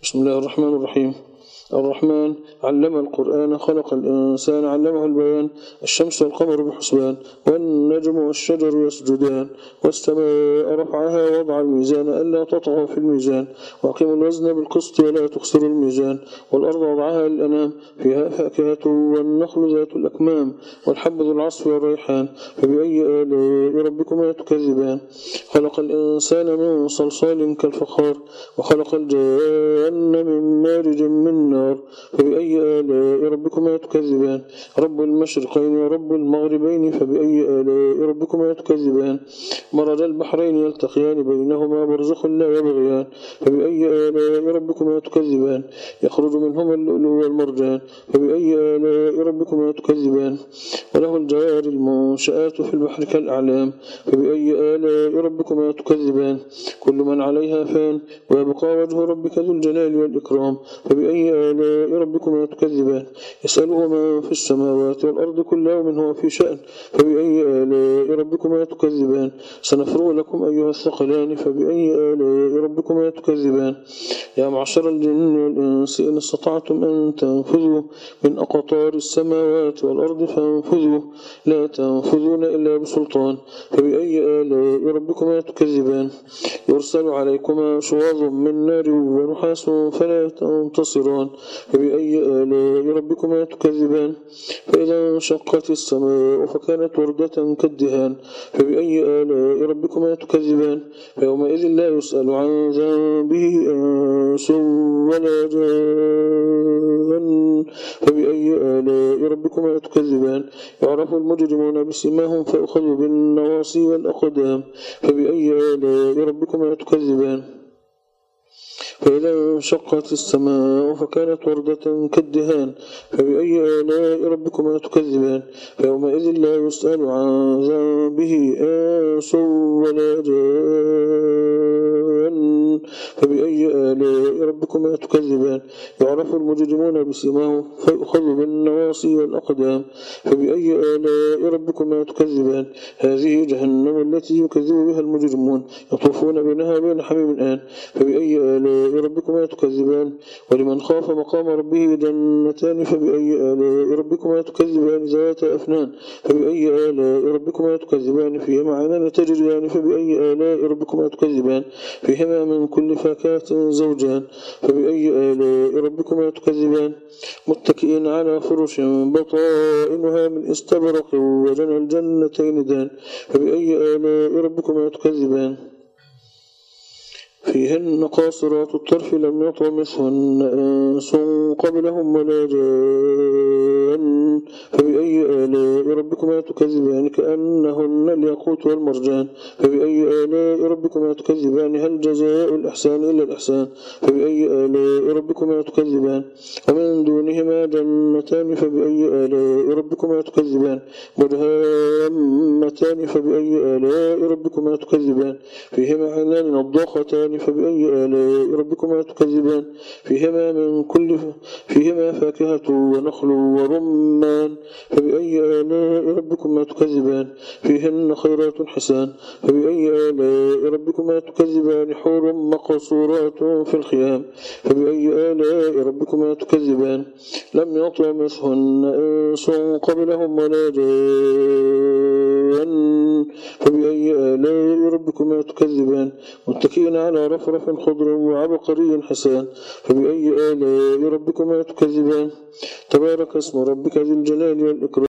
بسم الله الرحمن الرحيم. الرحمن علم القرآن خلق الإنسان علمه البيان. الشمس والقمر بحسبان والنجم والشجر يسجدان والسماء رفعها ووضع الميزان ألا تطغوا في الميزان وأقيموا الوزن بالقسط ولا تخسروا الميزان والأرض وضعها للأنام فيها فاكهة والنخل ذات الأكمام والحب ذو العصف والريحان فبأي آلاء ربكما تكذبان. خلق الإنسان من صلصال كالفخار وخلق الجان من مارج من نار فبأي آلاء ربكما تكذبان. رب المشرقين ورب المغربين فبأي آلاء ربكما تكذبان. مرج البحرين يلتقيان بينهما برزخ لا يبغيان فبأي آلاء ربكما تكذبان. يخرج منهما اللؤلؤ والمرجان فبأي آلاء ربكما تكذبان. وله الجوار المنشآت في البحر كالأعلام فبأي آلاء ربكما تكذبان. كل من عليها فان ويبقى وجه ربك ذو الجلال والإكرام فبأي آلاء ربكما تكذبان. يسأله من في السماوات والأرض كل يوم هو في شأن فبأي آلاء ربكما تكذبان. سنفرغ لكم أيها الثقلان فبأي آلاء ربكما تكذبان. يا معشر الجن والإنس إن استطعتم أن تنفذوا من أقطار السماوات والأرض فانفذوا لا تنفذون إلا بسلطان فبأي آلاء ربكما تكذبان. يرسل عليكما شواظ من نار ونحاس فلا تنتصران فبأي آلاء ربكما تكذبان. فإذا انشقت السماء فكانت وردة كالدهان فبأي آلاء ربكما تكذبان. فيومئذ لا يسأل عن ذنبه إنس ولا جان فبأي آلاء ربكما تكذبان. يعرف المجرمون بسماهم فيؤخذوا بالنواصي والأقدام فبأي آلاء ربكما تكذبان. فإذا انشقت السماء فكانت وردة كالدهان فبأي آلاء ربكما تكذبان. فيومئذ لا يسأل عن ذنبه إنس ولا جان فبأي آلاء ربكما تكذبان. يعرف المجرمون بسماهم فيؤخذ بالنواصي والأقدام فبأي آلاء ربكما تكذبان. هذه جهنم التي يكذب بها المجرمون يطوفون بينها بين حميم الآن فبأي آلاء ربكما تكذبان. ولمن خاف مقام ربه جنتان فبأي آلاء ربكما تكذبان ذات أفنان فبأي آلاء ربكما تكذبان. فيهما عينان تجريان فبأي آلاء ربكما تكذبان. فيهما من كل فاكهة زوجان فبأي آلاء ربكما تكذبان. متكئين على فرش بطائنها من استبرق وجنى الجنتين دان فبأي آلاء ربكما تكذبان. فيهن قاصرات الطرف لم يطمثهن إنس قبلهم ولا جان فبأي آلاء ربكما تكذبان. كأنهن الياقوت والمرجان فبأي آلاء ربكما تكذبان. هل جزاء الإحسان إلا الإحسان فبأي آلاء ربكما تكذبان. ومن دونهما جنتان فبأي آلاء ربكما تكذبان. مدهامتان فبأي آلاء ربكما تكذبان. فيهما عينان نضاختان فبأي آلاء ربكما تكذبان. فيهما فاكهة ونخل ورمان فبأي آلاء ربكما تكذبان. فيهن خيرات حسان فبأي آلاء ربكما تكذبان. حور مقصورات في الخيام فبأي آلاء ربكما تكذبان. لم يطمثهن إنس قبلهم ولا جان فبأي آلاء ربكما تكذبان. متكئين على رفرف خضر وعبقري حسان فبأي آلاء ربكما تكذبان. تبارك اسم ربك ذي الجلال والإكرام.